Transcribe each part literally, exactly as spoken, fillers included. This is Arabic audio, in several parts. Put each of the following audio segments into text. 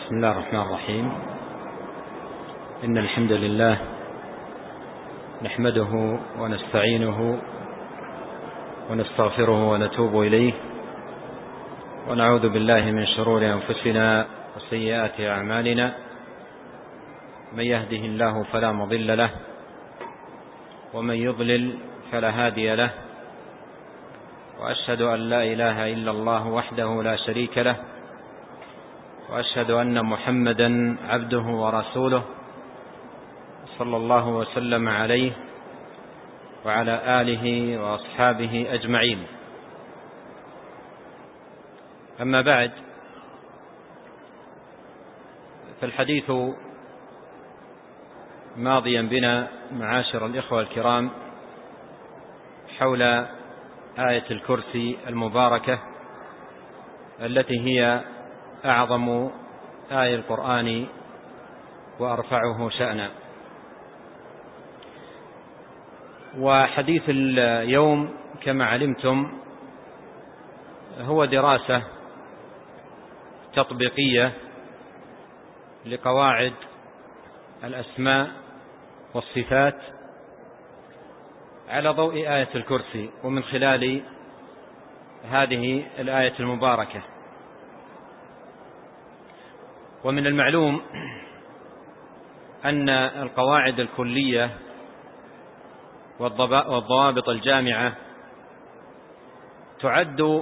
بسم الله الرحمن الرحيم. إن الحمد لله نحمده ونستعينه ونستغفره ونتوب إليه، ونعوذ بالله من شرور أنفسنا وسيئات أعمالنا. من يهده الله فلا مضل له، ومن يضلل فلا هادي له، وأشهد أن لا إله إلا الله وحده لا شريك له، وأشهد أن محمدا عبده ورسوله صلى الله وسلم عليه وعلى آله وأصحابه أجمعين. أما بعد، فالحديث ماضيا بنا معاشر الإخوة الكرام حول آية الكرسي المباركة التي هي أعظم آية القرآن وأرفعه شأنا. وحديث اليوم كما علمتم هو دراسة تطبيقية لقواعد الأسماء والصفات على ضوء آية الكرسي، ومن خلال هذه الآية المباركة. ومن المعلوم أن القواعد الكلية والضوابط الجامعة تعد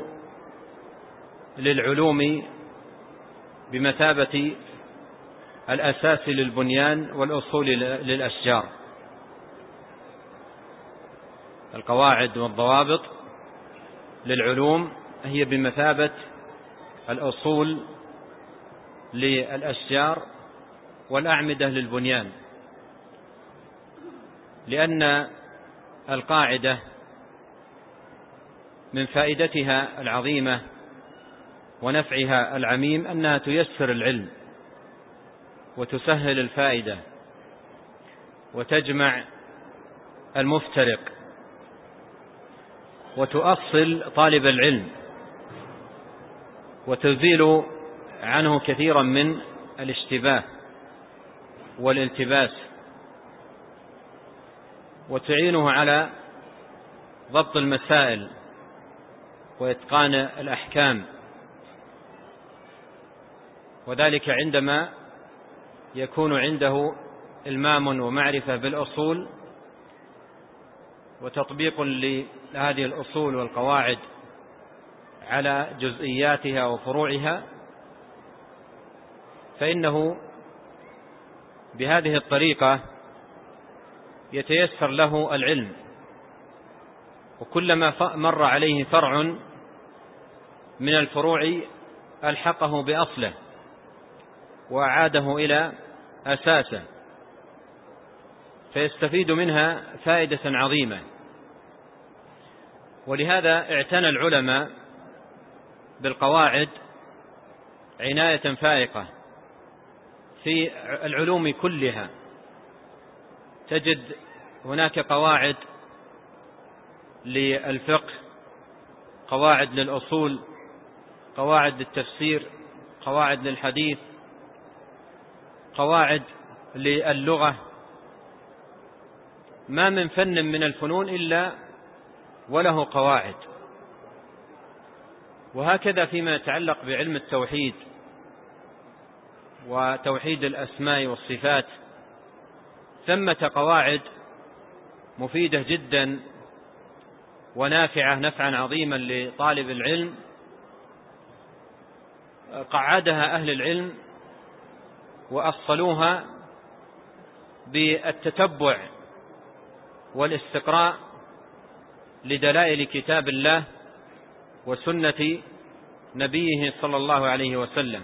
للعلوم بمثابة الأساس للبنيان والأصول للأشجار. القواعد والضوابط للعلوم هي بمثابة الأصول للأشجار والأعمدة للبنيان، لأن القاعدة من فائدتها العظيمة ونفعها العميم أنها تيسر العلم وتسهل الفائدة وتجمع المفترق وتؤصل طالب العلم وتزيل عنه كثيرا من الاشتباه والالتباس، وتعينه على ضبط المسائل وإتقان الأحكام، وذلك عندما يكون عنده إلمام ومعرفة بالأصول وتطبيق لهذه الأصول والقواعد على جزئياتها وفروعها، فإنه بهذه الطريقة يتيسر له العلم، وكلما مر عليه فرع من الفروع ألحقه بأصله وأعاده إلى أساسه، فيستفيد منها فائدة عظيمة. ولهذا اعتنى العلماء بالقواعد عناية فائقة في العلوم كلها. تجد هناك قواعد للفقه، قواعد للأصول، قواعد للتفسير، قواعد للحديث، قواعد للغة. ما من فن من الفنون إلا وله قواعد. وهكذا فيما يتعلق بعلم التوحيد وتوحيد الأسماء والصفات، ثمة قواعد مفيدة جدا ونافعة نفعا عظيما لطالب العلم، قعدها أهل العلم وأصلوها بالتتبع والاستقراء لدلائل كتاب الله وسنة نبيه صلى الله عليه وسلم.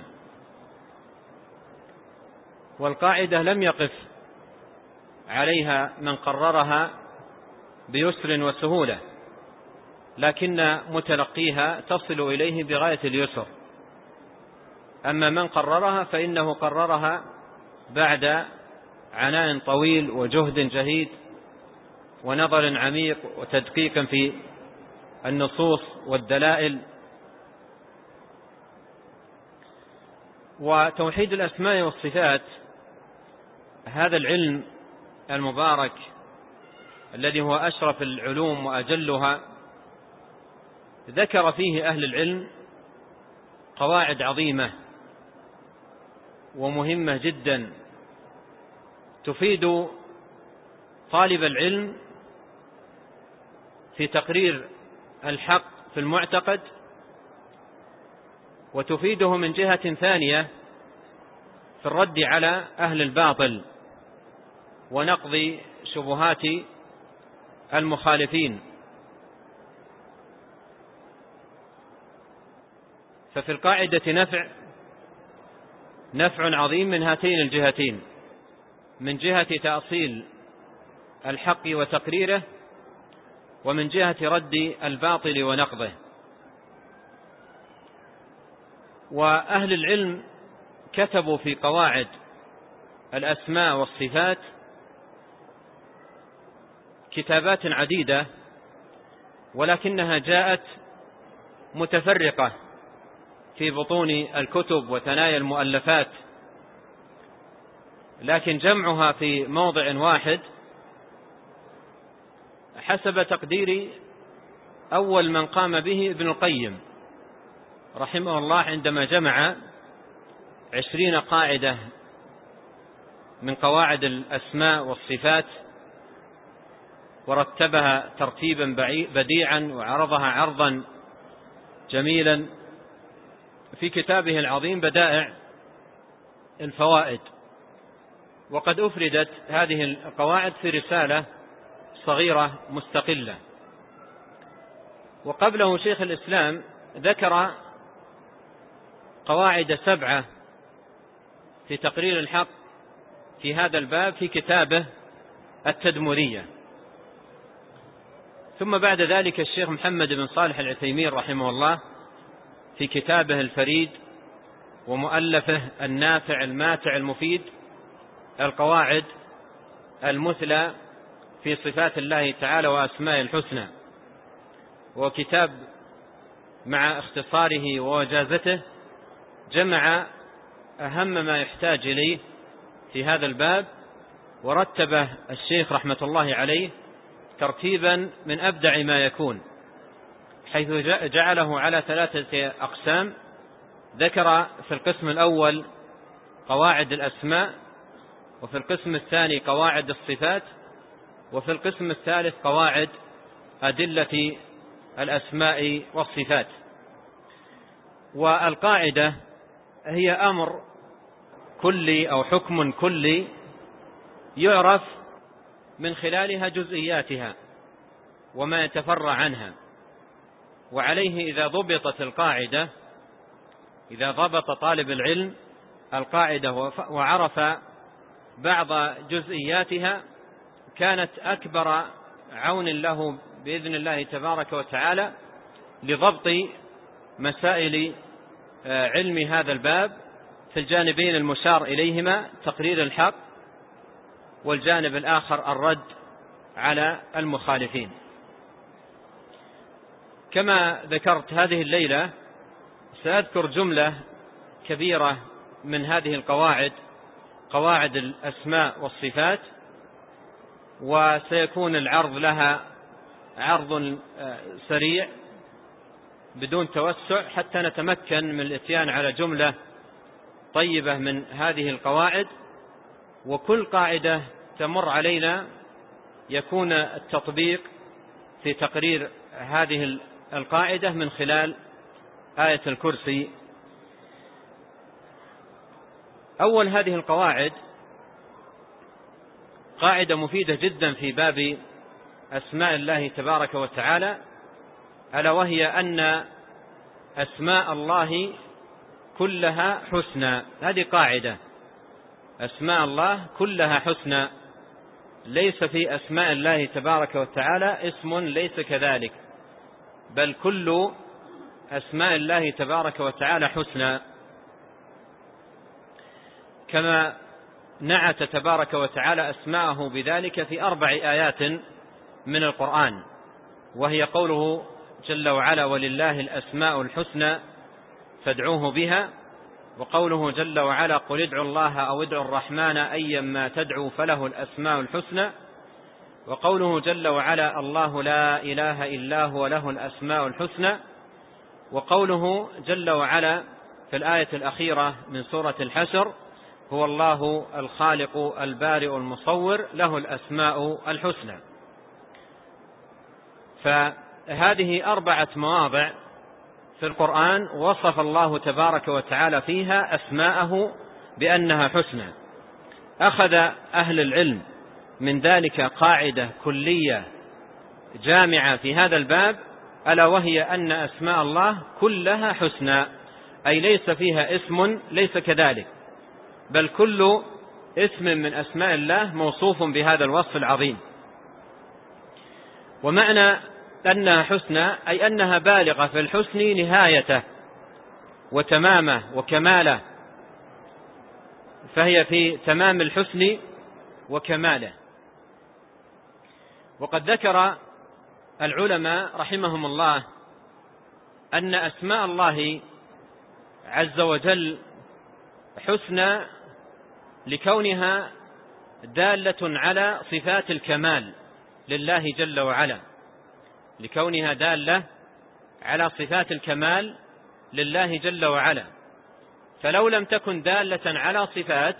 والقاعدة لم يقف عليها من قررها بيسر وسهولة، لكن متلقيها تصل إليه بغاية اليسر. أما من قررها فإنه قررها بعد عناء طويل وجهد جهيد ونظر عميق وتدقيق في النصوص والدلائل. وتوحيد الأسماء والصفات هذا العلم المبارك الذي هو أشرف العلوم وأجلها، ذكر فيه أهل العلم قواعد عظيمة ومهمة جدا تفيد طالب العلم في تقرير الحق في المعتقد، وتفيده من جهة ثانية في الرد على أهل الباطل ونقض شبهات المخالفين. ففي القاعدة نفع نفع عظيم من هاتين الجهتين، من جهة تأصيل الحق وتقريره، ومن جهة رد الباطل ونقضه. وأهل العلم كتبوا في قواعد الأسماء والصفات كتابات عديدة، ولكنها جاءت متفرقة في بطون الكتب وثنايا المؤلفات، لكن جمعها في موضع واحد حسب تقدير أول من قام به ابن القيم رحمه الله، عندما جمع عشرين قاعدة من قواعد الأسماء والصفات ورتبها ترتيبا بديعا وعرضها عرضا جميلا في كتابه العظيم بدائع الفوائد. وقد أفردت هذه القواعد في رسالة صغيرة مستقلة. وقبله شيخ الإسلام ذكر قواعد سبعة في تقرير الحق في هذا الباب في كتابه التدمرية. ثم بعد ذلك الشيخ محمد بن صالح العثيمين رحمه الله في كتابه الفريد ومؤلفه النافع الماتع المفيد القواعد المثلى في صفات الله تعالى وأسماء الحسنى، وكتاب مع اختصاره ووجازته جمع أهم ما يحتاج إليه في هذا الباب، ورتبه الشيخ رحمة الله عليه ترتيبا من أبدع ما يكون، حيث جعله على ثلاثة أقسام. ذكر في القسم الأول قواعد الأسماء، وفي القسم الثاني قواعد الصفات، وفي القسم الثالث قواعد أدلة الأسماء والصفات. والقاعدة هي أمر كلي أو حكم كلي يعرف من خلالها جزئياتها وما يتفرع عنها، وعليه إذا ضبطت القاعدة، إذا ضبط طالب العلم القاعدة وعرف بعض جزئياتها كانت أكبر عون له بإذن الله تبارك وتعالى لضبط مسائل علم هذا الباب في الجانبين المشار إليهما، تقرير الحق، والجانب الآخر الرد على المخالفين. كما ذكرت هذه الليلة سأذكر جملة كبيرة من هذه القواعد، قواعد الأسماء والصفات، وسيكون العرض لها عرض سريع بدون توسع حتى نتمكن من الاتيان على جملة طيبة من هذه القواعد. وكل قاعدة تمر علينا يكون التطبيق في تقرير هذه القاعدة من خلال آية الكرسي. أول هذه القواعد قاعدة مفيدة جدا في باب أسماء الله تبارك وتعالى، ألا وهي أن أسماء الله كلها حسنى. هذه قاعدة، أسماء الله كلها حسنى، ليس في أسماء الله تبارك وتعالى اسم ليس كذلك، بل كل أسماء الله تبارك وتعالى حسنى، كما نعت تبارك وتعالى أسماءه بذلك في أربع آيات من القرآن، وهي قوله جل وعلا: ولله الأسماء الحسنى فادعوه بها. وقوله جل وعلا قل ادعوا الله أو ادعوا الرحمن أيا ما تدعوا فله الأسماء الحسنى، وقوله جل وعلا الله لا إله إلا هو له الأسماء الحسنى، وقوله جل وعلا في الآية الأخيرة من سورة الحشر هو الله الخالق البارئ المصور له الأسماء الحسنى. فهذه أربعة مواضع في القرآن وصف الله تبارك وتعالى فيها أسماءه بأنها حسنى. أخذ أهل العلم من ذلك قاعدة كلية جامعة في هذا الباب، ألا وهي أن أسماء الله كلها حسنى، أي ليس فيها اسم ليس كذلك، بل كل اسم من أسماء الله موصوف بهذا الوصف العظيم. ومعنى أنها حسنى أي أنها بالغة في الحسن نهايته وتمامه وكماله، فهي في تمام الحسن وكماله. وقد ذكر العلماء رحمهم الله أن أسماء الله عز وجل حسنى لكونها دالة على صفات الكمال لله جل وعلا، لكونها دالة على صفات الكمال لله جل وعلا. فلو لم تكن دالة على صفات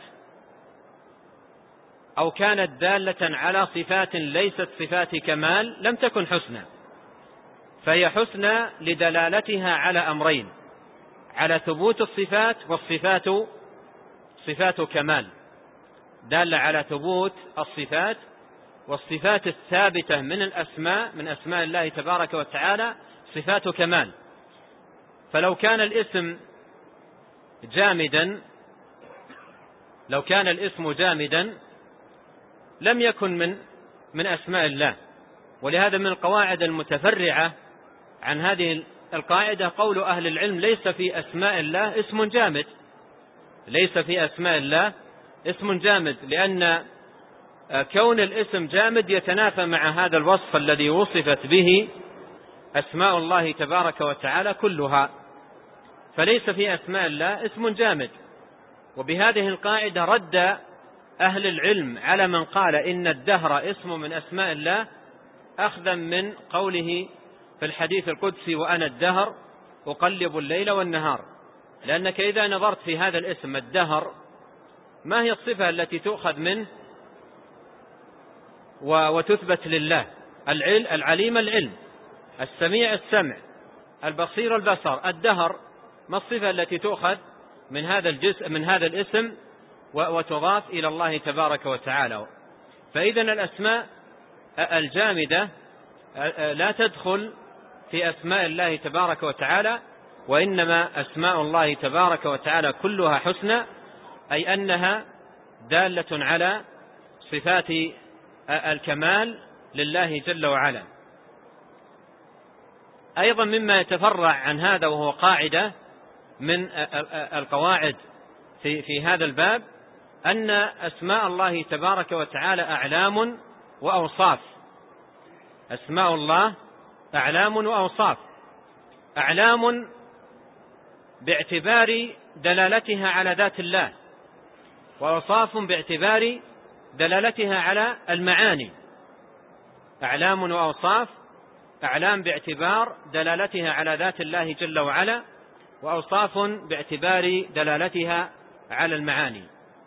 أو كانت دالة على صفات ليست صفات كمال لم تكن حسنى، فهي حسنى لدلالتها على أمرين: على ثبوت الصفات، والصفات صفات كمال، دالة على ثبوت الصفات، والصفات الثابتة من الأسماء من أسماء الله تبارك وتعالى صفات كمال. فلو كان الاسم جامدا لو كان الاسم جامدا لم يكن من من أسماء الله. ولهذا من القواعد المتفرعة عن هذه القاعدة قول أهل العلم ليس في أسماء الله اسم جامد، ليس في أسماء الله اسم جامد، لأن كون الاسم جامد يتنافى مع هذا الوصف الذي وصفت به أسماء الله تبارك وتعالى كلها، فليس في أسماء الله اسم جامد. وبهذه القاعدة رد أهل العلم على من قال إن الدهر اسم من أسماء الله، أخذا من قوله في الحديث القدسي وأنا الدهر أقلب الليل والنهار، لأنك إذا نظرت في هذا الاسم الدهر ما هي الصفة التي تؤخذ منه وتثبت لله؟ العليم العلم، السميع السمع، البصير البصر. الدهر ما الصفة التي تؤخذ من هذا الجزء من هذا الاسم وتضاف إلى الله تبارك وتعالى؟ فإذا الأسماء الجامدة لا تدخل في أسماء الله تبارك وتعالى، وإنما أسماء الله تبارك وتعالى كلها حسنى، أي أنها دالة على صفات الكمال لله جل وعلا. أيضا مما يتفرع عن هذا وهو قاعدة من القواعد في في هذا الباب أن أسماء الله تبارك وتعالى أعلام وأوصاف. أسماء الله أعلام وأوصاف، أعلام باعتبار دلالتها على ذات الله، وأوصاف باعتبار دلالتها على المعاني. أعلام وأوصاف: أعلام باعتبار دلالتها على ذات الله جل وعلا، وأوصاف باعتبار دلالتها على المعاني.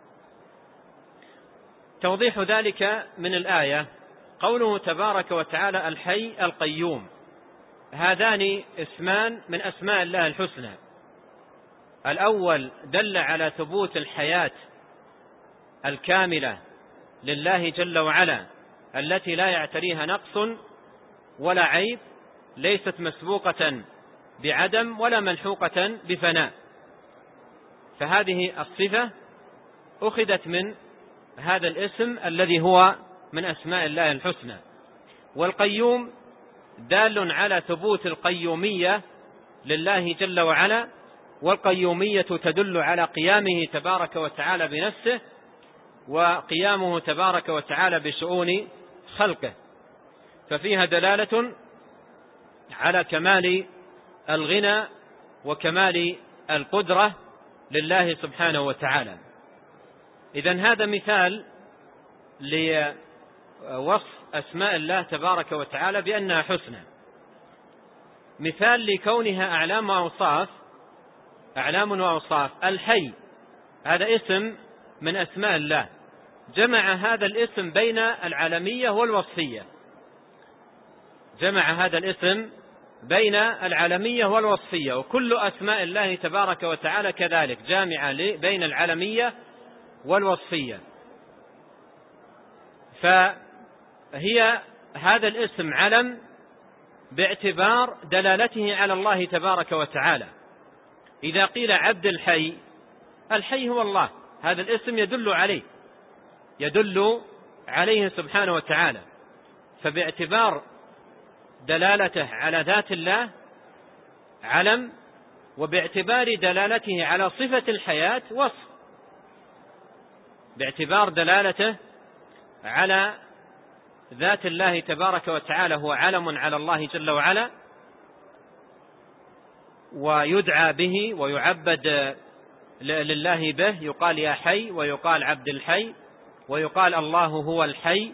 توضيح ذلك من الآية قوله تبارك وتعالى الحي القيوم، هذان اسمان من أسماء الله الحسنى. الأول دل على ثبوت الحياة الكاملة لله جل وعلا التي لا يعتريها نقص ولا عيب، ليست مسبوقة بعدم ولا ملحوقة بفناء، فهذه الصفة أخذت من هذا الاسم الذي هو من أسماء الله الحسنى. والقيوم دال على ثبوت القيومية لله جل وعلا، والقيومية تدل على قيامه تبارك وتعالى بنفسه، وقيامه تبارك وتعالى بشؤون خلقه، ففيها دلالة على كمال الغنى وكمال القدرة لله سبحانه وتعالى. إذن هذا مثال لوصف أسماء الله تبارك وتعالى بأنها حسنى، مثال لكونها أعلام وأوصاف، أعلام وأوصاف. الحي هذا اسم من أسماء الله، جمع هذا الاسم بين العالمية والوصفية، جمع هذا الاسم بين العالمية والوصفية، وكل أسماء الله تبارك وتعالى كذلك جامعة بين العالمية والوصفية. فهي هذا الاسم علم باعتبار دلالته على الله تبارك وتعالى. إذا قيل عبد الحي، الحي هو الله، هذا الاسم يدل عليه، يدل عليه سبحانه وتعالى، فباعتبار دلالته على ذات الله علم، وباعتبار دلالته على صفة الحياة وصف. باعتبار دلالته على ذات الله تبارك وتعالى هو علم على الله جل وعلا، ويدعى به ويعبد لله به، يقال يا حي، ويقال عبد الحي، ويقال الله هو الحي،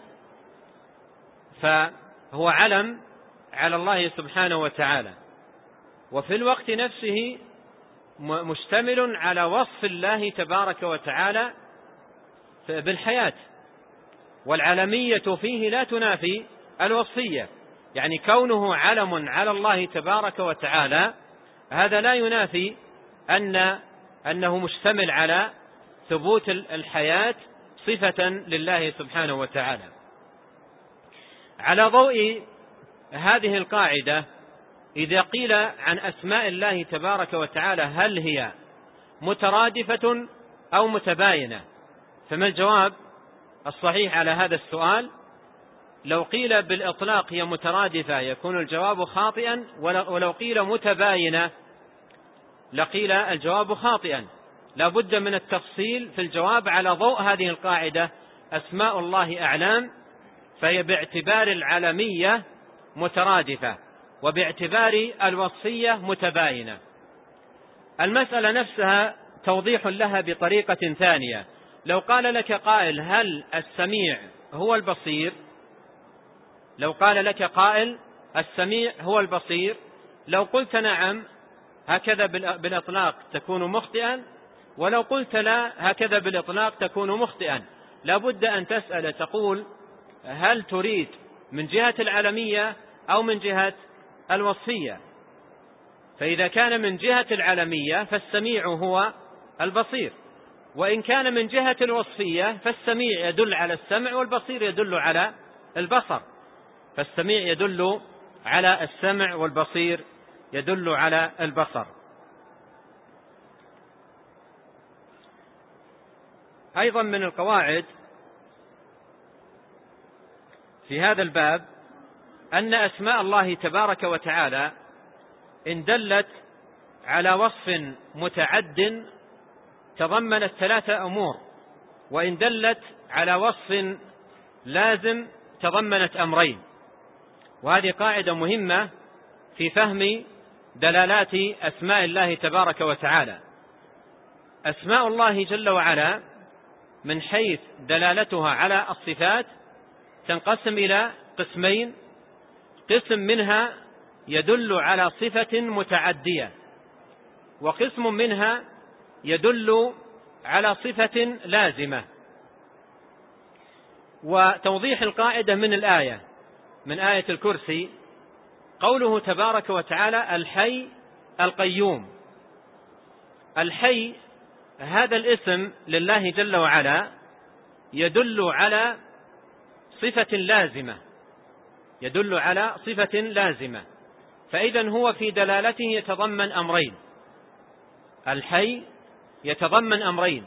فهو علم على الله سبحانه وتعالى، وفي الوقت نفسه مشتمل على وصف الله تبارك وتعالى بالحياة، والعلمية فيه لا تنافي الوصفية، يعني كونه علم على الله تبارك وتعالى هذا لا ينافي أن أنه مشتمل على ثبوت الحياة صفة لله سبحانه وتعالى. على ضوء هذه القاعدة، إذا قيل عن أسماء الله تبارك وتعالى هل هي مترادفة أو متباينة، فما الجواب الصحيح على هذا السؤال؟ لو قيل بالإطلاق هي مترادفة يكون الجواب خاطئا، ولو قيل متباينة لقيل الجواب خاطئا. لا بد من التفصيل في الجواب على ضوء هذه القاعدة: أسماء الله أعلام، فهي باعتبار العلمية مترادفة، وباعتبار الوصفية متباينة. المسألة نفسها توضيح لها بطريقة ثانية. لو قال لك قائل هل السميع هو البصير؟ لو قال لك قائل السميع هو البصير، لو قلت نعم هكذا بالإطلاق تكون مخطئا، ولو قلت لا هكذا بالإطلاق تكون مخطئا. لا بد أن تسأل تقول هل تريد من جهة العلمية أو من جهة الوصفية؟ فإذا كان من جهة العلمية فالسميع هو البصير، وإن كان من جهة الوصفية فالسميع يدل على السمع والبصير يدل على البصر، فالسميع يدل على السمع والبصير يدل على البصر. أيضا من القواعد في هذا الباب أن أسماء الله تبارك وتعالى إن دلت على وصف متعد تضمنت ثلاثة أمور، وإن دلت على وصف لازم تضمنت أمرين. وهذه قاعدة مهمة في فهم دلالات أسماء الله تبارك وتعالى. أسماء الله جل وعلا من حيث دلالتها على الصفات تنقسم إلى قسمين: قسم منها يدل على صفة متعدية، وقسم منها يدل على صفة لازمة. وتوضيح القاعدة من الآية، من آية الكرسي، قوله تبارك وتعالى الحي القيوم. الحي هذا الاسم لله جل وعلا يدل على صفة لازمة، يدل على صفة لازمة، فإذا هو في دلالته يتضمن أمرين. الحي يتضمن أمرين: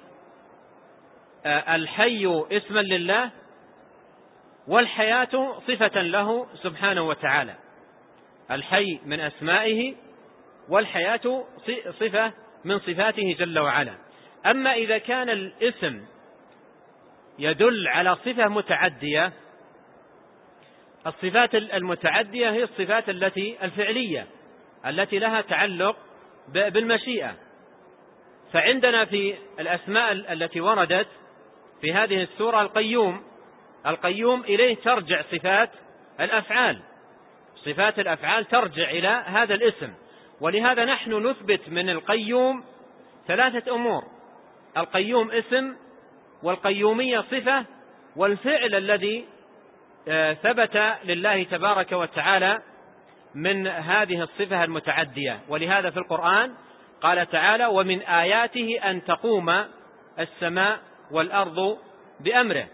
الحي اسما لله، والحياة صفة له سبحانه وتعالى. الحي من أسمائه، والحياة صفة من صفاته جل وعلا. أما إذا كان الاسم يدل على صفة متعدية، الصفات المتعدية هي الصفات التي الفعلية التي لها تعلق بالمشيئة، فعندنا في الأسماء التي وردت في هذه السورة القيوم. القيوم إليه ترجع صفات الأفعال، صفات الأفعال ترجع إلى هذا الاسم، ولهذا نحن نثبت من القيوم ثلاثة أمور: القيوم اسم، والقيومية صفة، والفعل الذي ثبت لله تبارك وتعالى من هذه الصفة المتعدية. ولهذا في القرآن قال تعالى: ومن آياته أن تقوم السماء والأرض بأمره.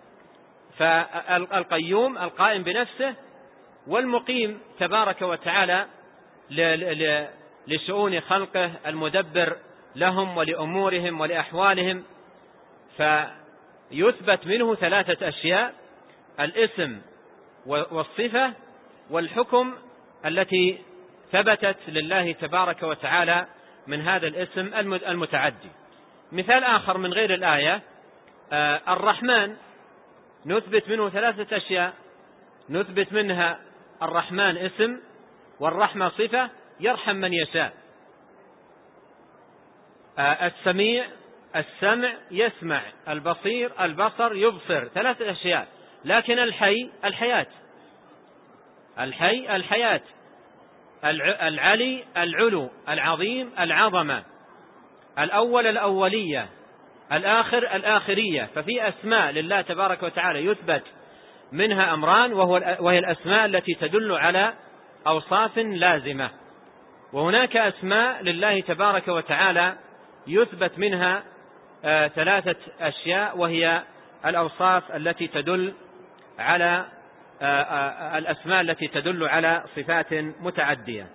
فالقيوم القائم بنفسه، والمقيم تبارك وتعالى لشؤون خلقه، المدبر لهم ولأمورهم ولأحوالهم. فيثبت منه ثلاثة أشياء: الاسم والصفة والحكم التي ثبتت لله تبارك وتعالى من هذا الاسم المتعدي. مثال آخر من غير الآية: الرحمن نثبت منه ثلاثة أشياء، نثبت منها الرحمن اسم، والرحمة صفة يرحم من يشاء. السميع السمع يسمع، البصير البصر يبصر، ثلاثة أشياء. لكن الحي الحياة، الحي الحياة، العلي العلو، العظيم العظمة، الأول الأولية، الآخر الآخرية. ففي أسماء لله تبارك وتعالى يثبت منها أمران، وهو وهي الأسماء التي تدل على أوصاف لازمة، وهناك أسماء لله تبارك وتعالى يثبت منها آه ثلاثة أشياء، وهي الأوصاف التي تدل على آه آه الأسماء التي تدل على صفات متعدية.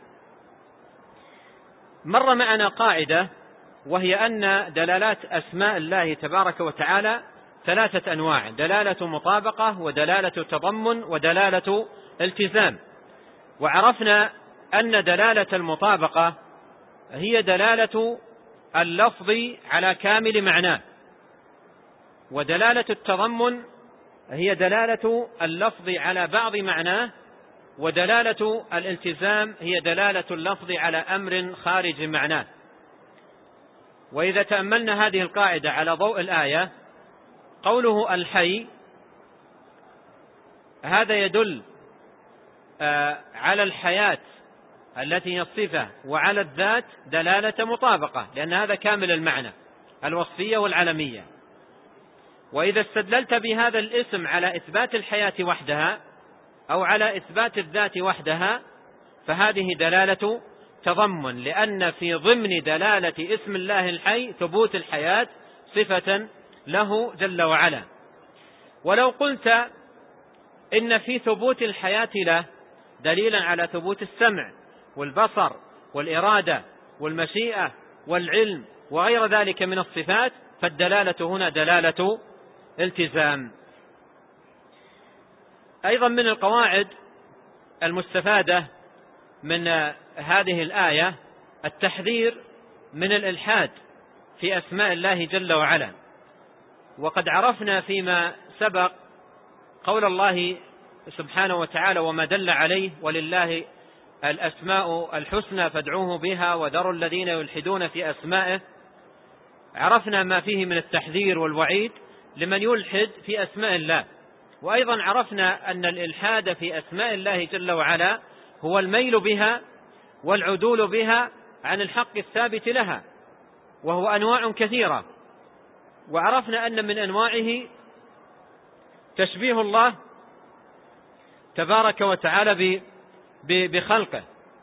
مر معنا قاعدة، وهي أن دلالات أسماء الله تبارك وتعالى ثلاثة أنواع: دلالة مطابقة، ودلالة تضمن، ودلالة التزام. وعرفنا أن دلالة المطابقة هي دلالة اللفظ على كامل معناه، ودلالة التضمن هي دلالة اللفظ على بعض معناه، ودلالة الالتزام هي دلالة اللفظ على أمر خارج معناه. وإذا تأملنا هذه القاعدة على ضوء الآية، قوله الحي هذا يدل على الحياة التي هي الصفة، وعلى الذات دلالة مطابقة، لأن هذا كامل المعنى، الوصفية والعلمية. وإذا استدللت بهذا الاسم على إثبات الحياة وحدها أو على إثبات الذات وحدها، فهذه دلالة تضمن، لأن في ضمن دلالة اسم الله الحي ثبوت الحياة صفة له جل وعلا. ولو قلت إن في ثبوت الحياة له دليلا على ثبوت السمع والبصر والإرادة والمشيئة والعلم وغير ذلك من الصفات، فالدلالة هنا دلالة التزام. أيضا من القواعد المستفادة من هذه الآية التحذير من الإلحاد في أسماء الله جل وعلا. وقد عرفنا فيما سبق قول الله سبحانه وتعالى: وما دل عليه ولله الأسماء الحسنى فادعوه بها وذروا الذين يلحدون في أسمائه. عرفنا ما فيه من التحذير والوعيد لمن يلحد في أسماء الله. وأيضا عرفنا أن الإلحاد في أسماء الله جل وعلا هو الميل بها والعدول بها عن الحق الثابت لها، وهو أنواع كثيرة. وعرفنا أن من أنواعه تشبيه الله تبارك وتعالى بخلقه،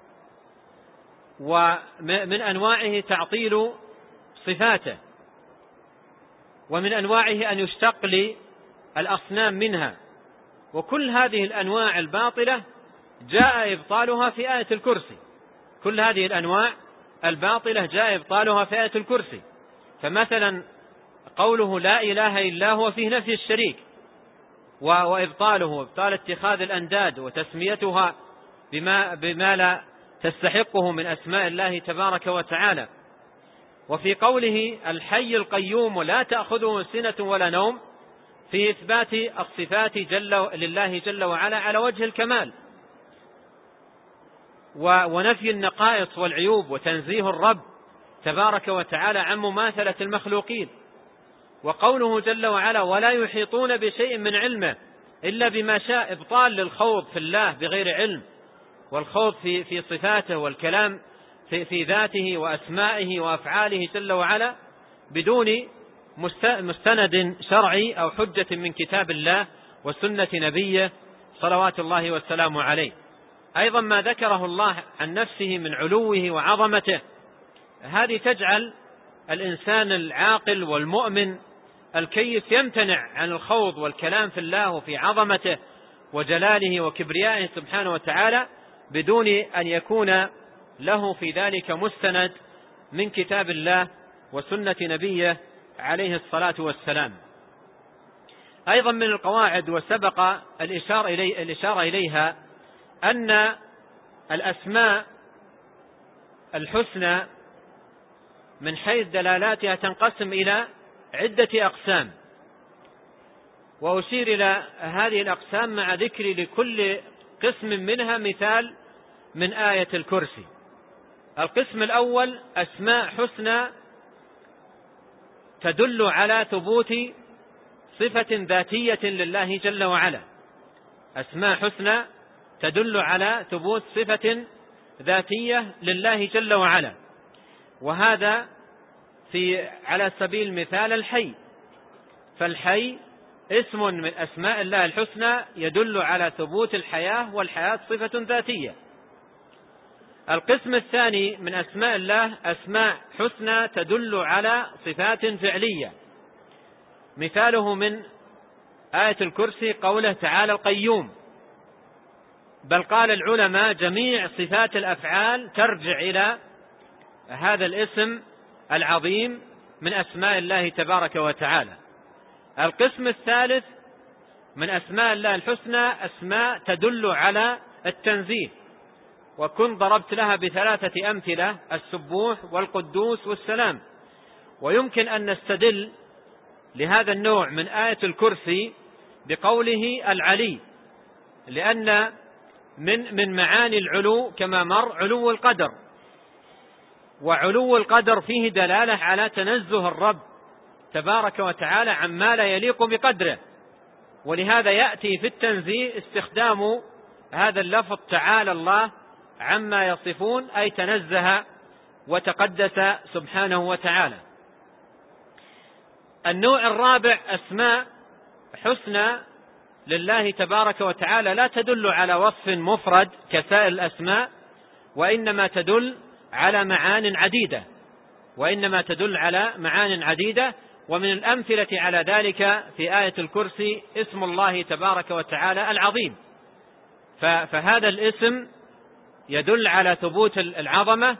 ومن أنواعه تعطيل صفاته، ومن أنواعه أن يشتق للأصنام منها. وكل هذه الأنواع الباطلة جاء إبطالها في آية الكرسي، كل هذه الأنواع الباطلة جاء إبطالها في آية الكرسي. فمثلا قوله لا إله إلا هو فيه نفي الشريك، وإبطاله إبطال اتخاذ الأنداد وتسميتها بما, بما لا تستحقه من أسماء الله تبارك وتعالى. وفي قوله الحي القيوم لا تأخذه سنة ولا نوم في إثبات الصفات جل لله جل وعلا على وجه الكمال، ونفي النقائص والعيوب، وتنزيه الرب تبارك وتعالى عن مماثلة المخلوقين. وقوله جل وعلا ولا يحيطون بشيء من علمه إلا بما شاء، إبطال للخوض في الله بغير علم، والخوض في في صفاته والكلام في في ذاته وأسمائه وأفعاله جل وعلا بدون مستند شرعي أو حجة من كتاب الله وسنة نبيه صلوات الله والسلام عليه. أيضا ما ذكره الله عن نفسه من علوه وعظمته، هذه تجعل الإنسان العاقل والمؤمن الكيس يمتنع عن الخوض والكلام في الله وفي عظمته وجلاله وكبريائه سبحانه وتعالى بدون أن يكون له في ذلك مستند من كتاب الله وسنة نبيه عليه الصلاة والسلام. أيضا من القواعد وسبق الإشارة, إلي الإشارة إليها أن الأسماء الحسنى من حيث دلالاتها تنقسم إلى عدة أقسام، وأشير إلى هذه الأقسام مع ذكر لكل قسم منها مثال من آية الكرسي. القسم الأول أسماء حسنى تدل على ثبوت صفة ذاتية لله جل وعلا، أسماء حسنى تدل على ثبوت صفة ذاتية لله جل وعلا، وهذا في على سبيل المثال الحي، فالحي اسم من أسماء الله الحسنى يدل على ثبوت الحياة، والحياة صفة ذاتية. القسم الثاني من أسماء الله أسماء حسنى تدل على صفات فعلية، مثاله من آية الكرسي قوله تعالى القيوم، بل قال العلماء جميع صفات الأفعال ترجع إلى هذا الاسم العظيم من أسماء الله تبارك وتعالى. القسم الثالث من أسماء الله الحسنى أسماء تدل على التنزيه، وكن ضربت لها بثلاثة أمثلة السبوح والقدوس والسلام. ويمكن أن نستدل لهذا النوع من آية الكرسي بقوله العلي، لأن من من معاني العلو كما مر علو القدر، وعلو القدر فيه دلالة على تنزه الرب تبارك وتعالى عما لا يليق بقدره، ولهذا يأتي في التنزيه استخدام هذا اللفظ تعالى الله عما يصفون، أي تنزه وتقدس سبحانه وتعالى. النوع الرابع أسماء حسنى لله تبارك وتعالى لا تدل على وصف مفرد كسائر الأسماء، وإنما تدل على معان عديدة وإنما تدل على معان عديدة ومن الأمثلة على ذلك في آية الكرسي اسم الله تبارك وتعالى العظيم، فهذا الاسم يدل على ثبوت العظمة،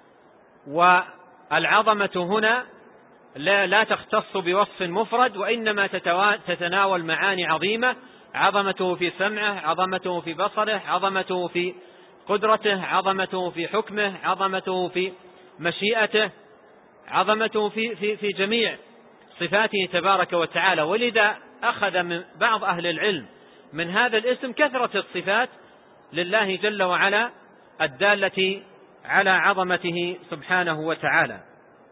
والعظمة هنا لا, لا تختص بوصف مفرد، وإنما تتناول معاني عظيمة، عظمته في سمعه، عظمته في بصره، عظمته في قدرته، عظمته في حكمه، عظمته في مشيئته، عظمته في, في, في جميع صفاته تبارك وتعالى. ولذا أخذ من بعض أهل العلم من هذا الاسم كثرة الصفات لله جل وعلا الدالة على عظمته سبحانه وتعالى.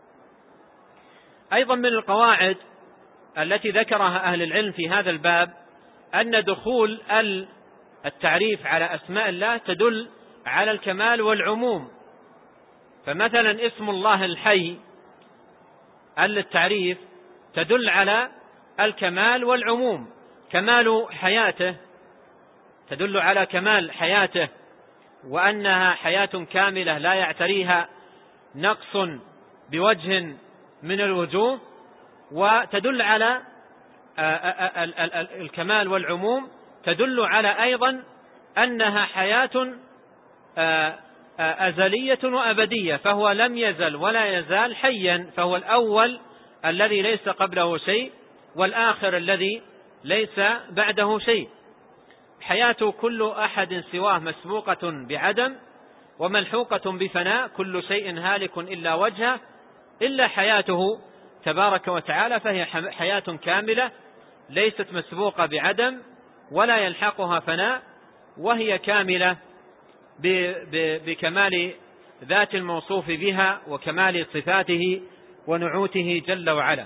أيضا من القواعد التي ذكرها أهل العلم في هذا الباب أن دخول التعريف على أسماء الله تدل على الكمال والعموم، فمثلا اسم الله الحي التعريف تدل على الكمال والعموم، كمال حياته تدل على كمال حياته وأنها حياة كاملة لا يعتريها نقص بوجه من الوجوه، وتدل على الكمال والعموم تدل على أيضا أنها حياة أزلية وأبدية، فهو لم يزل ولا يزال حيا، فهو الأول الذي ليس قبله شيء والآخر الذي ليس بعده شيء. حياة كل أحد سواه مسبوقة بعدم وملحوقة بفناء، كل شيء هالك إلا وجهه إلا حياته تبارك وتعالى، فهي حياة كاملة ليست مسبوقة بعدم ولا يلحقها فناء، وهي كاملة بكمال ذات الموصوف بها وكمال صفاته ونعوته جل وعلا.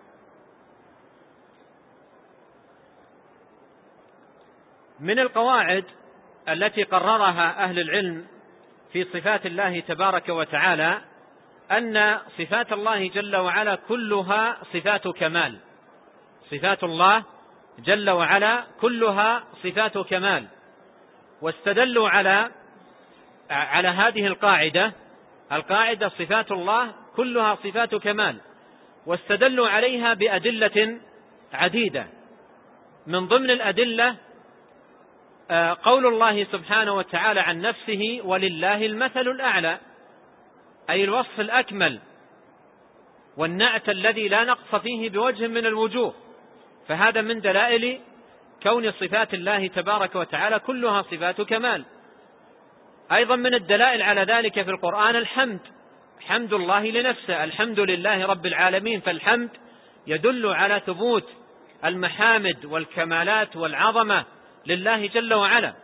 من القواعد التي قررها أهل العلم في صفات الله تبارك وتعالى أن صفات الله جل وعلا كلها صفات كمال. صفات الله جل وعلا كلها صفات كمال، واستدلوا على على هذه القاعدة القاعدة صفات الله كلها صفات كمال، واستدلوا عليها بأدلة عديدة. من ضمن الأدلة قول الله سبحانه وتعالى عن نفسه: ولله المثل الأعلى، أي الوصف الأكمل والنعت الذي لا نقص فيه بوجه من الوجوه. فهذا من دلائل كون صفات الله تبارك وتعالى كلها صفات كمال. أيضا من الدلائل على ذلك في القرآن الحمد، حمد الله لنفسه: الحمد لله رب العالمين. فالحمد يدل على ثبوت المحامد والكمالات والعظمة لله جل وعلا.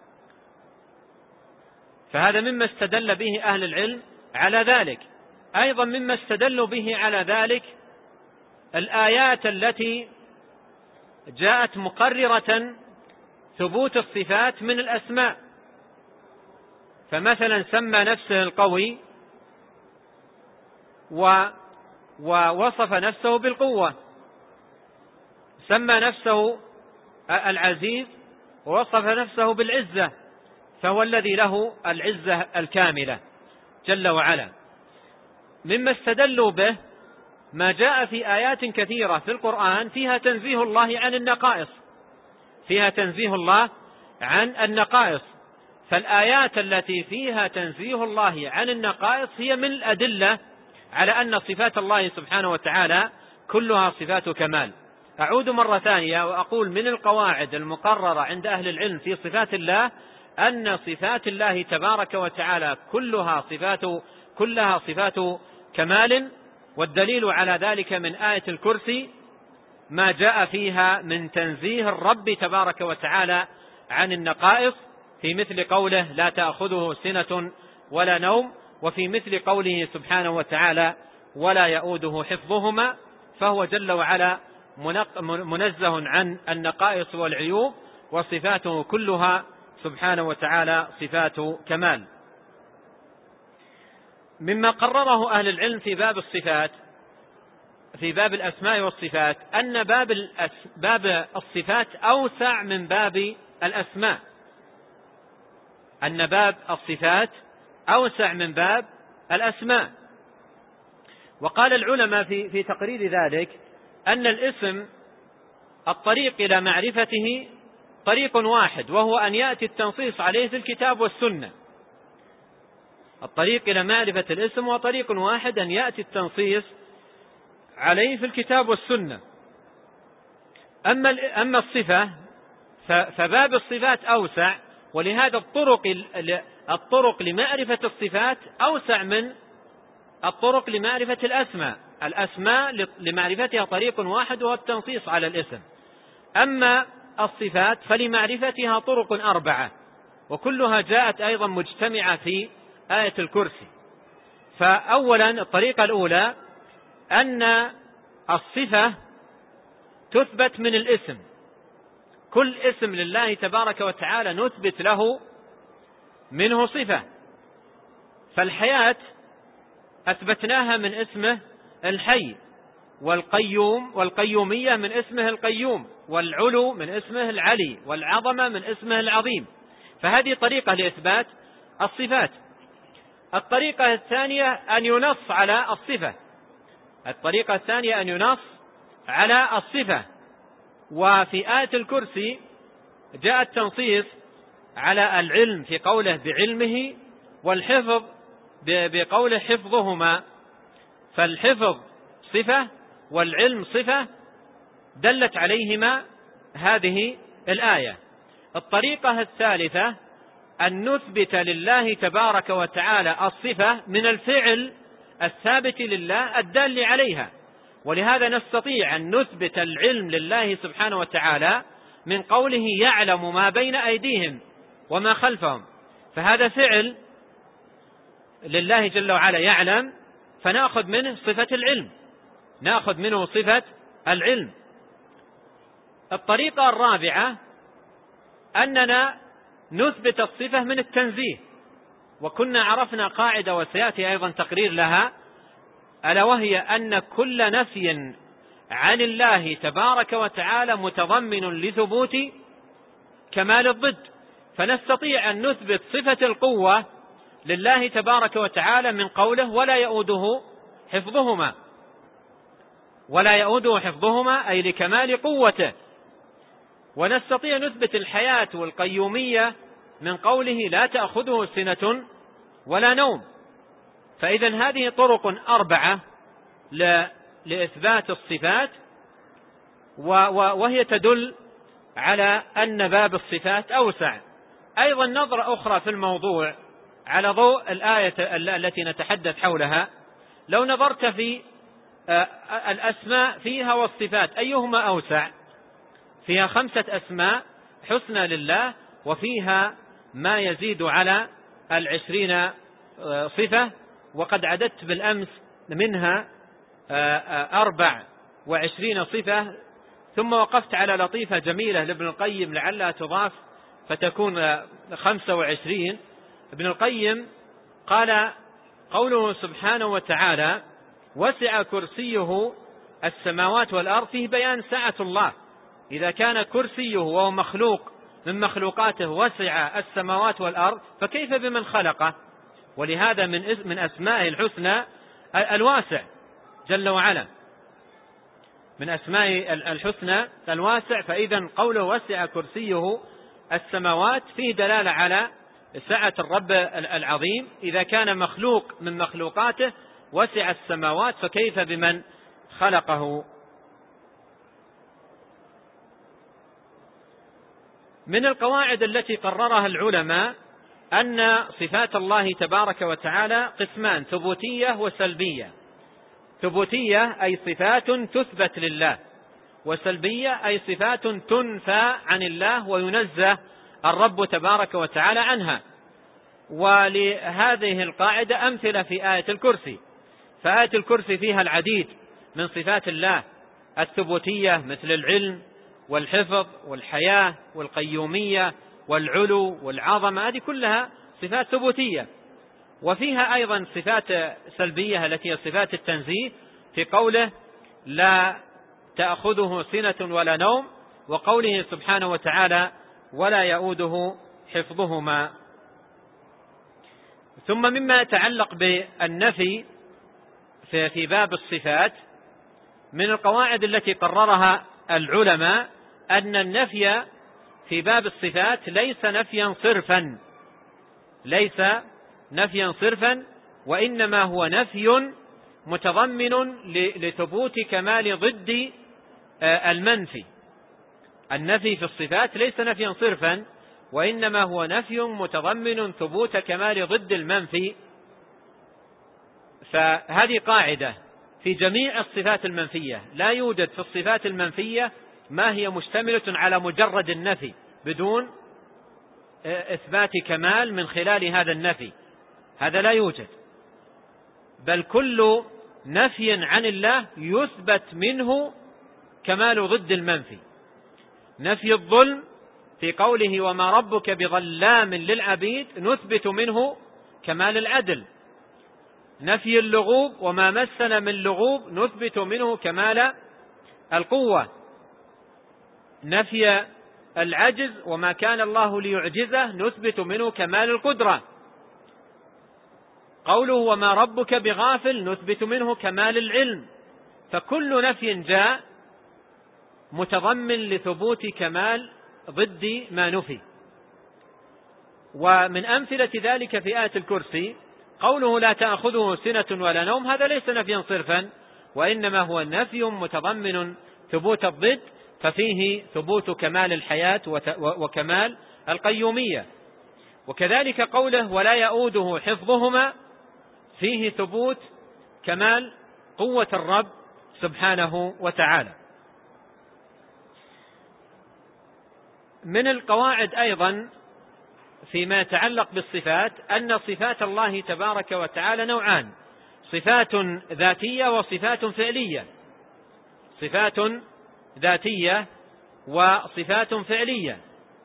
فهذا مما استدل به أهل العلم على ذلك. أيضا مما استدلوا به على ذلك الآيات التي جاءت مقررة ثبوت الصفات من الأسماء. فمثلا سمى نفسه القوي ووصف نفسه بالقوة، سمى نفسه العزيز ووصف نفسه بالعزة، فهو الذي له العزة الكاملة جل وعلا. مما استدلوا به ما جاء في آيات كثيرة في القرآن فيها تنزيه الله عن النقائص، فيها تنزيه الله عن النقائص. فالآيات التي فيها تنزيه الله عن النقائص هي من الأدلة على أن صفات الله سبحانه وتعالى كلها صفات كمال. أعود مرة ثانية وأقول من القواعد المقررة عند أهل العلم في صفات الله أن صفات الله تبارك وتعالى كلها صفات كلها صفات كمال. والدليل على ذلك من آية الكرسي ما جاء فيها من تنزيه الرب تبارك وتعالى عن النقائص، في مثل قوله: لا تأخذه سنة ولا نوم، وفي مثل قوله سبحانه وتعالى: ولا يؤوده حفظهما. فهو جل وعلا منزه عن النقائص والعيوب، وصفاته كلها سبحانه وتعالى صفات كمال. مما قرره أهل العلم في باب الصفات في باب الأسماء والصفات أن باب باب الصفات أوسع من باب الأسماء، أن باب الصفات أوسع من باب الأسماء. وقال العلماء في في تقرير ذلك أن الاسم الطريق إلى معرفته طريق واحد، وهو أن يأتي التنصيص عليه في الكتاب والسنة. الطريق إلى معرفة الاسم هو طريق واحد، أن يأتي التنصيص عليه في الكتاب والسنة. أما أما الصفة فباب الصفات أوسع، ولهذا الطرق الطرق لمعرفة الصفات أوسع من الطرق لمعرفة الأسماء. الأسماء لمعرفتها طريق واحد وهو التنصيص على الاسم. أما الصفات فلمعرفتها طرق أربعة، وكلها جاءت أيضا مجتمعة في آية الكرسي. فأولا الطريقة الأولى أن الصفة تثبت من الاسم، كل اسم لله تبارك وتعالى نثبت له منه صفة. فالحياة أثبتناها من اسمه الحي، والقيوم والقيومية من اسمه القيوم، والعلو من اسمه العلي، والعظمة من اسمه العظيم. فهذه طريقة لإثبات الصفات. الطريقة الثانية أن ينص على الصفة الطريقة الثانية أن ينص على الصفة. وفي آية الكرسي جاء التنصيص على العلم في قوله بعلمه، والحفظ بقوله حفظهما. فالحفظ صفة والعلم صفة دلت عليهما هذه الآية. الطريقة الثالثة أن نثبت لله تبارك وتعالى الصفة من الفعل الثابت لله الدال عليها. ولهذا نستطيع أن نثبت العلم لله سبحانه وتعالى من قوله يعلم ما بين أيديهم وما خلفهم، فهذا فعل لله جل وعلا يعلم، فنأخذ منه صفة العلم، نأخذ منه صفة العلم. الطريقة الرابعة أننا نثبت الصفة من التنزيه، وكنا عرفنا قاعدة وسيأتي أيضا تقرير لها، ألا وهي أن كل نفي عن الله تبارك وتعالى متضمن لثبوت كمال الضد. فنستطيع أن نثبت صفة القوة لله تبارك وتعالى من قوله ولا يؤوده حفظهما، ولا يؤوده حفظهما أي لكمال قوته. ونستطيع نثبت الحياة والقيومية من قوله لا تأخذه سنة ولا نوم. فإذن هذه طرق أربعة لإثبات الصفات، وهي تدل على أن باب الصفات أوسع. أيضا نظرة أخرى في الموضوع على ضوء الآية التي نتحدث حولها، لو نظرت في الأسماء فيها والصفات أيهما أوسع؟ فيها خمسة أسماء حسنى لله، وفيها ما يزيد على العشرين صفة، وقد عددت بالأمس منها أربع وعشرين صفة، ثم وقفت على لطيفة جميلة لابن القيم لعلها تضاف فتكون خمسة وعشرين. ابن القيم قال قوله سبحانه وتعالى وسع كرسيه السماوات والأرض، فيه بيان سعة الله. إذا كان كرسيه وهو مخلوق من مخلوقاته وسع السماوات والأرض، فكيف بمن خلقه؟ ولهذا من من أسمائه الحسنى الواسع جل وعلا، من أسمائه الحسنى الواسع. فإذا قوله وسع كرسيه السماوات فيه دلالة على سعة الرب العظيم. إذا كان مخلوق من مخلوقاته وسع السماوات، فكيف بمن خلقه؟ من القواعد التي قررها العلماء أن صفات الله تبارك وتعالى قسمان: ثبوتية وسلبية. ثبوتية أي صفات تثبت لله، وسلبية أي صفات تنفى عن الله وينزه الرب تبارك وتعالى عنها. ولهذه القاعدة أمثلة في آية الكرسي، فآية الكرسي فيها العديد من صفات الله الثبوتية مثل العلم والحفظ والحياة والقيومية والعلو والعظمة، هذه كلها صفات ثبوتية. وفيها أيضا صفات سلبية التي هي صفات التنزيه، في قوله لا تأخذه سنة ولا نوم، وقوله سبحانه وتعالى ولا يؤوده حفظهما. ثم مما يتعلق بالنفي في باب الصفات، من القواعد التي قررها العلماء أن النفي في باب الصفات ليس نفيا صرفا، ليس نفيا صرفا، وإنما هو نفي متضمن لثبوت كمال ضد المنفي. النفي في الصفات ليس نفيا صرفا، وإنما هو نفي متضمن ثبوت كمال ضد المنفي. فهذه قاعدة في جميع الصفات المنفية، لا يوجد في الصفات المنفية ما هي مشتملة على مجرد النفي بدون إثبات كمال من خلال هذا النفي، هذا لا يوجد. بل كل نفي عن الله يثبت منه كمال ضد المنفي. نفي الظلم في قوله وما ربك بظلام للعبيد نثبت منه كمال العدل. نفي اللغوب وما مسنا من لغوب نثبت منه كمال القوة. نفي العجز وما كان الله ليعجزه نثبت منه كمال القدرة. قوله وما ربك بغافل نثبت منه كمال العلم. فكل نفي جاء متضمن لثبوت كمال ضد ما نفي. ومن أمثلة ذلك في آية الكرسي قوله لا تأخذه سنة ولا نوم، هذا ليس نفيا صرفا، وإنما هو نفي متضمن ثبوت الضد، ففيه ثبوت كمال الحياة وكمال القيومية. وكذلك قوله ولا يؤوده حفظهما فيه ثبوت كمال قوة الرب سبحانه وتعالى. من القواعد أيضا فيما يتعلق بالصفات أن صفات الله تبارك وتعالى نوعان: صفات ذاتية وصفات فعلية. صفات ذاتية وصفات فعلية.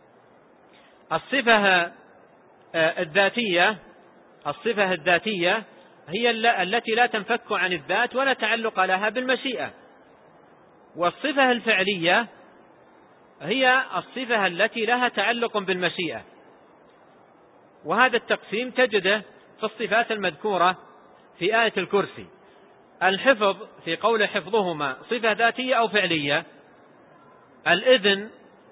الصفة الذاتية الصفة الذاتية هي التي لا تنفك عن الذات ولا تعلق لها بالمشيئة، والصفة الفعلية هي الصفة التي لها تعلق بالمشيئة. وهذا التقسيم تجده في الصفات المذكورة في آية الكرسي. الحفظ في قول حفظهما صفة ذاتية أو فعلية. الإذن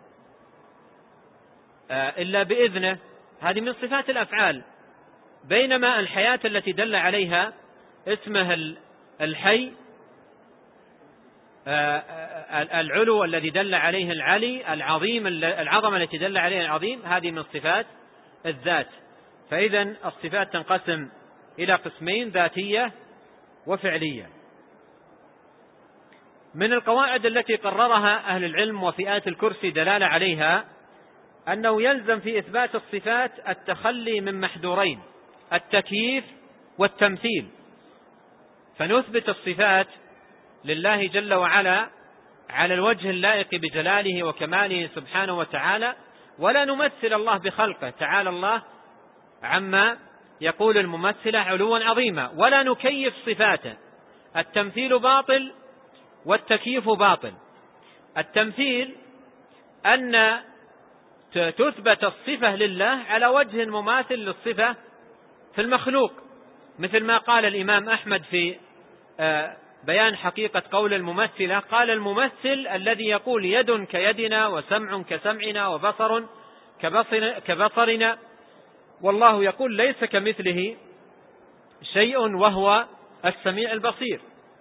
إلا بإذنه هذه من صفات الأفعال، بينما الحياة التي دل عليها اسمه الحي، العلو الذي دل عليه العلي، العظيم العظمة التي دل عليها العظيم، هذه من صفات الذات. فإذا الصفات تنقسم إلى قسمين: ذاتية وفعلية. من القواعد التي قررها أهل العلم وفي آية الكرسي دلالة عليها أنه يلزم في إثبات الصفات التخلي من محذورين: التكييف والتمثيل. فنثبت الصفات لله جل وعلا على الوجه اللائق بجلاله وكماله سبحانه وتعالى، ولا نمثل الله بخلقه تعالى الله عما يقول الممثلة علوا عظيما، ولا نكيف صفاته. التمثيل باطل والتكييف باطل. التمثيل أن تثبت الصفة لله على وجه مماثل للصفة في المخلوق، مثل ما قال الإمام أحمد في بيان حقيقة قول الممثلة: قال الممثل الذي يقول يد كيدنا وسمع كسمعنا وبصر كبصرنا، والله يقول ليس كمثله شيء وهو السميع البصير.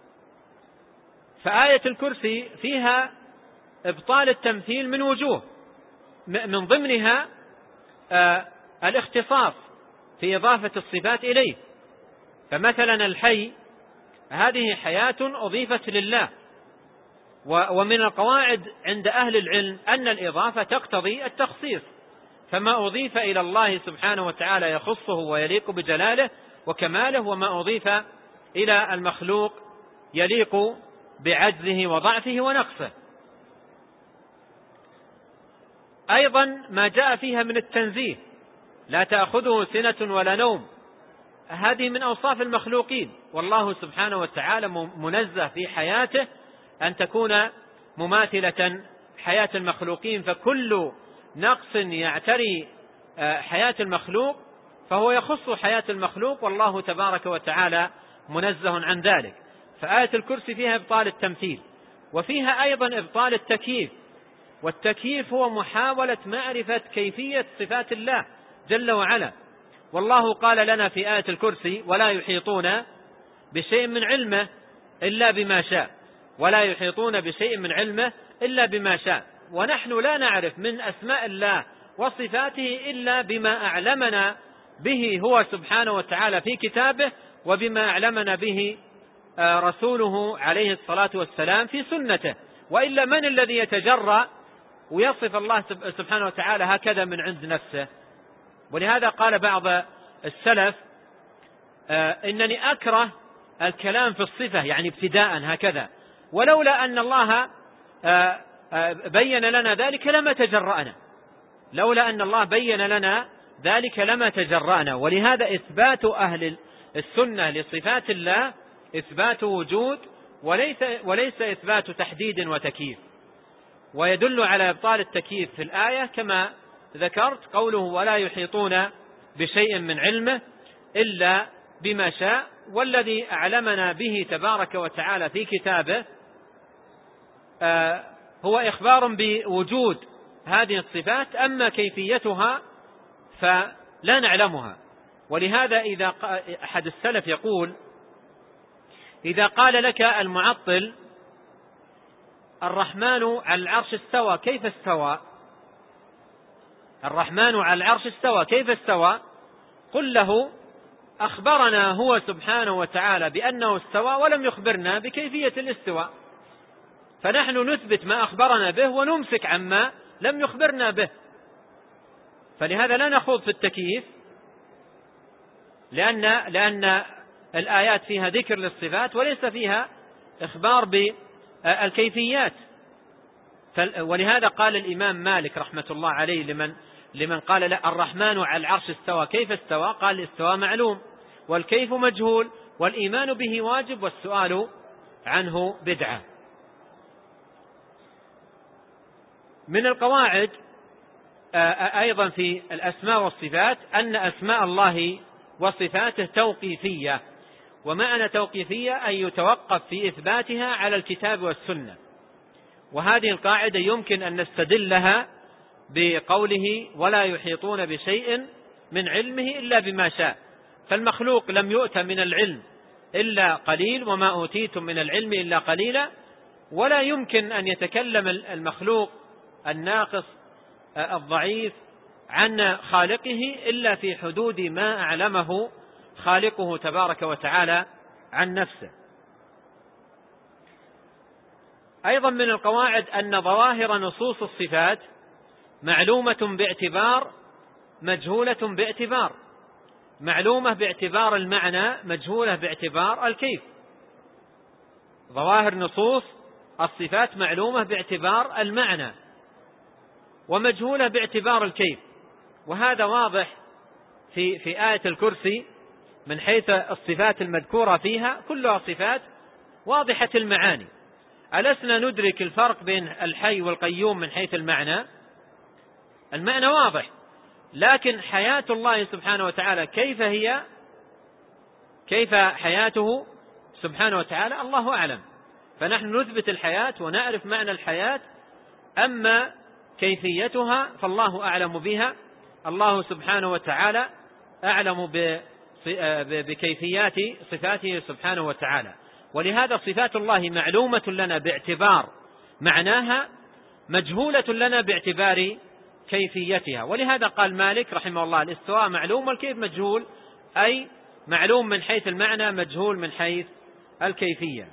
فآية الكرسي فيها إبطال التمثيل من وجوه، من ضمنها آه الاختصاص في إضافة الصفات إليه. فمثلا الحي هذه حياة أضيفت لله، ومن القواعد عند أهل العلم أن الإضافة تقتضي التخصيص، فما أضيف إلى الله سبحانه وتعالى يخصه ويليق بجلاله وكماله، وما أضيف إلى المخلوق يليق بعجزه وضعفه ونقصه. أيضا ما جاء فيها من التنزيه: لا تأخذه سنة ولا نوم، هذه من أوصاف المخلوقين، والله سبحانه وتعالى منزه في حياته أن تكون مماثلة حياة المخلوقين، فكل نقص يعتري حياة المخلوق فهو يخص حياة المخلوق، والله تبارك وتعالى منزه عن ذلك. فآية الكرسي فيها إبطال التمثيل، وفيها أيضا إبطال التكييف. والتكييف هو محاولة معرفة كيفية صفات الله جل وعلا، والله قال لنا في آية الكرسي: ولا يحيطون بشيء من علمه إلا بما شاء، ولا يحيطون بشيء من علمه إلا بما شاء. ونحن لا نعرف من أسماء الله وصفاته إلا بما أعلمنا به هو سبحانه وتعالى في كتابه، وبما أعلمنا به رسوله عليه الصلاة والسلام في سنته. وإلا من الذي يتجرأ ويصف الله سبحانه وتعالى هكذا من عند نفسه؟ ولهذا قال بعض السلف: إنني أكره الكلام في الصفة، يعني ابتداء هكذا، ولولا أن الله بين لنا ذلك لما تجرأنا، لولا أن الله بين لنا ذلك لما تجرأنا. ولهذا إثبات أهل السنة لصفات الله إثبات وجود وليس, وليس إثبات تحديد وتكييف. ويدل على إبطال التكييف في الآية كما ذكرت قوله: ولا يحيطون بشيء من علمه إلا بما شاء. والذي أعلمنا به تبارك وتعالى في كتابه هو إخبار بوجود هذه الصفات، أما كيفيتها فلا نعلمها. ولهذا إذا أحد السلف يقول: إذا قال لك المعطل الرحمن على العرش استوى، كيف استوى؟ الرحمن على العرش استوى، كيف استوى؟ قل له: أخبرنا هو سبحانه وتعالى بأنه استوى ولم يخبرنا بكيفية الاستواء، فنحن نثبت ما أخبرنا به ونمسك عما لم يخبرنا به. فلهذا لا نخوض في التكييف، لأن لأن الآيات فيها ذكر للصفات وليس فيها إخبار بالكيفيات. ولهذا قال الإمام مالك رحمة الله عليه لمن لمن قال لا الرحمن على العرش استوى كيف استوى؟ قال الاستواء معلوم والكيف مجهول والإيمان به واجب والسؤال عنه بدعة. من القواعد أيضا في الأسماء والصفات أن أسماء الله وصفاته توقيفية، ومعنى توقيفية أن يتوقف في إثباتها على الكتاب والسنة. وهذه القاعدة يمكن أن نستدلها بقوله ولا يحيطون بشيء من علمه إلا بما شاء. فالمخلوق لم يؤت من العلم إلا قليل، وما أوتيتم من العلم إلا قليلا، ولا يمكن أن يتكلم المخلوق الناقص الضعيف عن خالقه إلا في حدود ما أعلمه خالقه تبارك وتعالى عن نفسه. أيضا من القواعد أن ظواهر نصوص الصفات معلومة باعتبار مجهولة باعتبار، معلومة باعتبار المعنى مجهولة باعتبار الكيف. ظواهر نصوص الصفات معلومة باعتبار المعنى ومجهولة باعتبار الكيف، وهذا واضح في في آية الكرسي من حيث الصفات المذكورة فيها كلها صفات واضحة المعاني. ألسنا ندرك الفرق بين الحي والقيوم من حيث المعنى؟ المعنى واضح، لكن حياة الله سبحانه وتعالى كيف هي، كيف حياته سبحانه وتعالى الله أعلم. فنحن نثبت الحياة ونعرف معنى الحياة، أما كيفيتها فالله أعلم بها. الله سبحانه وتعالى أعلم بكيفيات صفاته سبحانه وتعالى. ولهذا صفات الله معلومة لنا باعتبار معناها، مجهولة لنا باعتبار كيفيتها. ولهذا قال مالك رحمه الله الاستواء معلوم والكيف مجهول، أي معلوم من حيث المعنى مجهول من حيث الكيفية.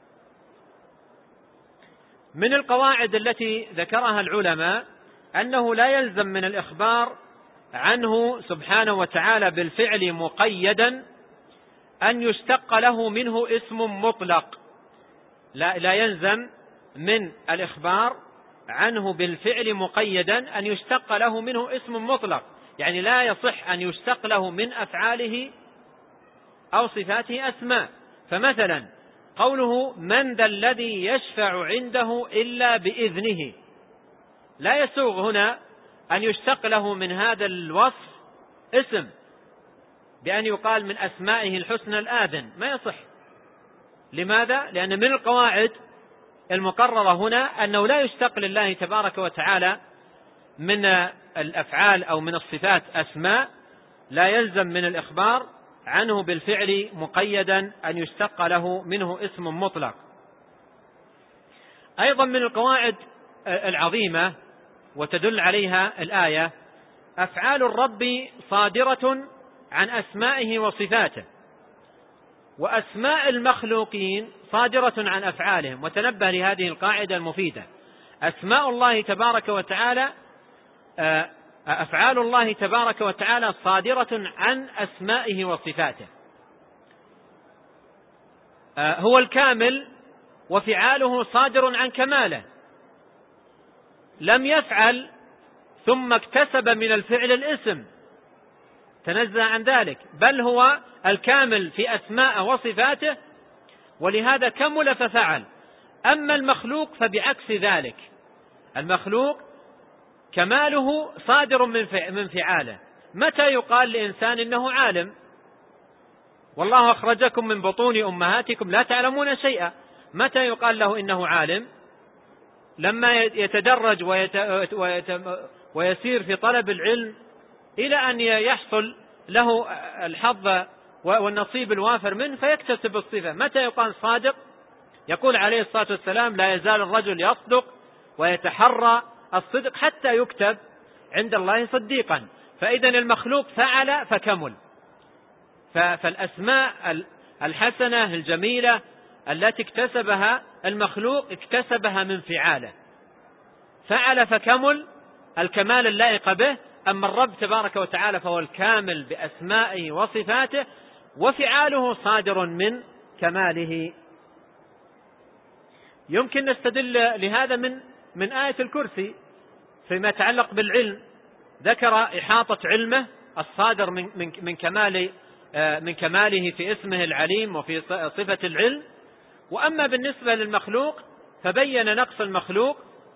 من القواعد التي ذكرها العلماء أنه لا يلزم من الإخبار عنه سبحانه وتعالى بالفعل مقيدا أن يشتق له منه اسم مطلق. لا, لا يلزم من الإخبار عنه بالفعل مقيدا أن يشتق له منه اسم مطلق، يعني لا يصح أن يشتق له من أفعاله أو صفاته أسماء. فمثلا قوله من ذا الذي يشفع عنده إلا بإذنه، لا يسوغ هنا أن يشتق له من هذا الوصف اسم بأن يقال من أسمائه الحسنى الآذن، ما يصح. لماذا؟ لأن من القواعد المقررة هنا أنه لا يشتق لله تبارك وتعالى من الأفعال أو من الصفات أسماء، لا يلزم من الإخبار عنه بالفعل مقيدا أن يشتق له منه اسم مطلق. أيضا من القواعد العظيمة وتدل عليها الآية أفعال الرب صادرة عن أسمائه وصفاته، وأسماء المخلوقين صادرة عن أفعالهم. وتنبه لهذه القاعدة المفيدة، أسماء الله تبارك وتعالى أفعال الله تبارك وتعالى صادرة عن أسمائه وصفاته. هو الكامل وفعاله صادر عن كماله، لم يفعل ثم اكتسب من الفعل الاسم، تنزه عن ذلك، بل هو الكامل في أسماء وصفاته ولهذا كمل ففعل. أما المخلوق فبعكس ذلك، المخلوق كماله صادر من فعاله. متى يقال لإنسان إنه عالم؟ والله أخرجكم من بطون أمهاتكم لا تعلمون شيئا. متى يقال له إنه عالم؟ لما يتدرج ويسير في طلب العلم إلى أن يحصل له الحظ والنصيب الوافر منه فيكتسب الصفة. متى يقال صادق؟ يقول عليه الصلاة والسلام لا يزال الرجل يصدق ويتحرى الصدق حتى يكتب عند الله صديقا. فإذا المخلوق فعل فكمل. فالأسماء الحسنة الجميلة التي اكتسبها المخلوق اكتسبها من فعاله، فعل فكمل الكمال اللائق به. أما الرب تبارك وتعالى فهو الكامل بأسمائه وصفاته، وفعاله صادر من كماله. يمكن نستدل لهذا من من آية الكرسي فيما يتعلق بالعلم، ذكر إحاطة علمه الصادر من من من كمال من كماله في اسمه العليم وفي صفة العلم. وأما بالنسبة للمخلوق فبين نقص المخلوق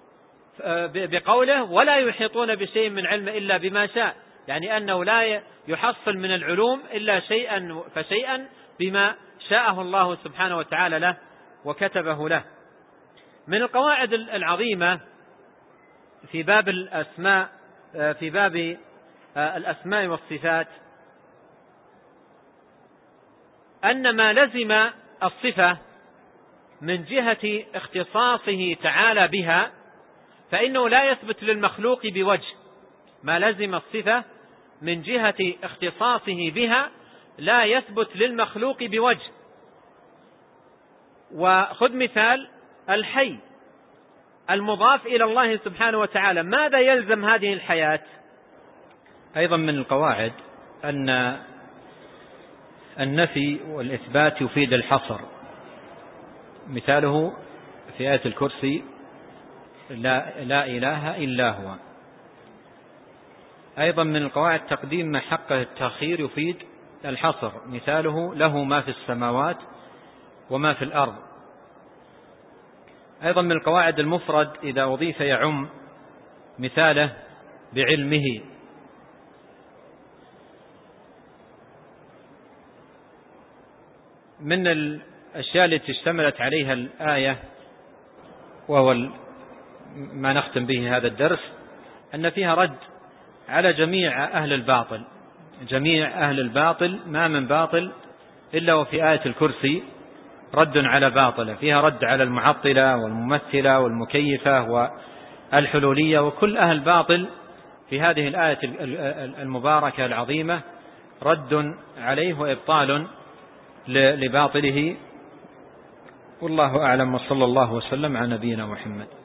بقوله ولا يحيطون بشيء من علم إلا بما شاء، يعني أنه لا يحصل من العلوم إلا شيئا فشيئا بما شاءه الله سبحانه وتعالى له وكتبه له. من القواعد العظيمة في باب الأسماء في باب الأسماء والصفات أن ما لزم الصفة من جهة اختصاصه تعالى بها فإنه لا يثبت للمخلوق بوجه. ما لزم الصفة من جهة اختصاصه بها لا يثبت للمخلوق بوجه. وخذ مثال الحي المضاف إلى الله سبحانه وتعالى، ماذا يلزم هذه الحياة؟ أيضا من القواعد أن النفي والإثبات يفيد الحصر، مثاله في آية الكرسي لا, لا إله إلا هو. أيضا من القواعد تقديم ما حقه التأخير يفيد الحصر، مثاله له ما في السماوات وما في الأرض. أيضا من القواعد المفرد إذا أضيف يعم، مثاله بعلمه. من الأشياء التي اشتملت عليها الآية وهو ما نختم به هذا الدرس أن فيها رد على جميع أهل الباطل. جميع أهل الباطل ما من باطل إلا وفي آية الكرسي رد على باطله، فيها رد على المعطلة والممثلة والمكيفة والحلولية، وكل أهل باطل في هذه الآية المباركة العظيمة رد عليه وإبطال لباطله. والله أعلم، وصلى الله وسلم على نبينا محمد.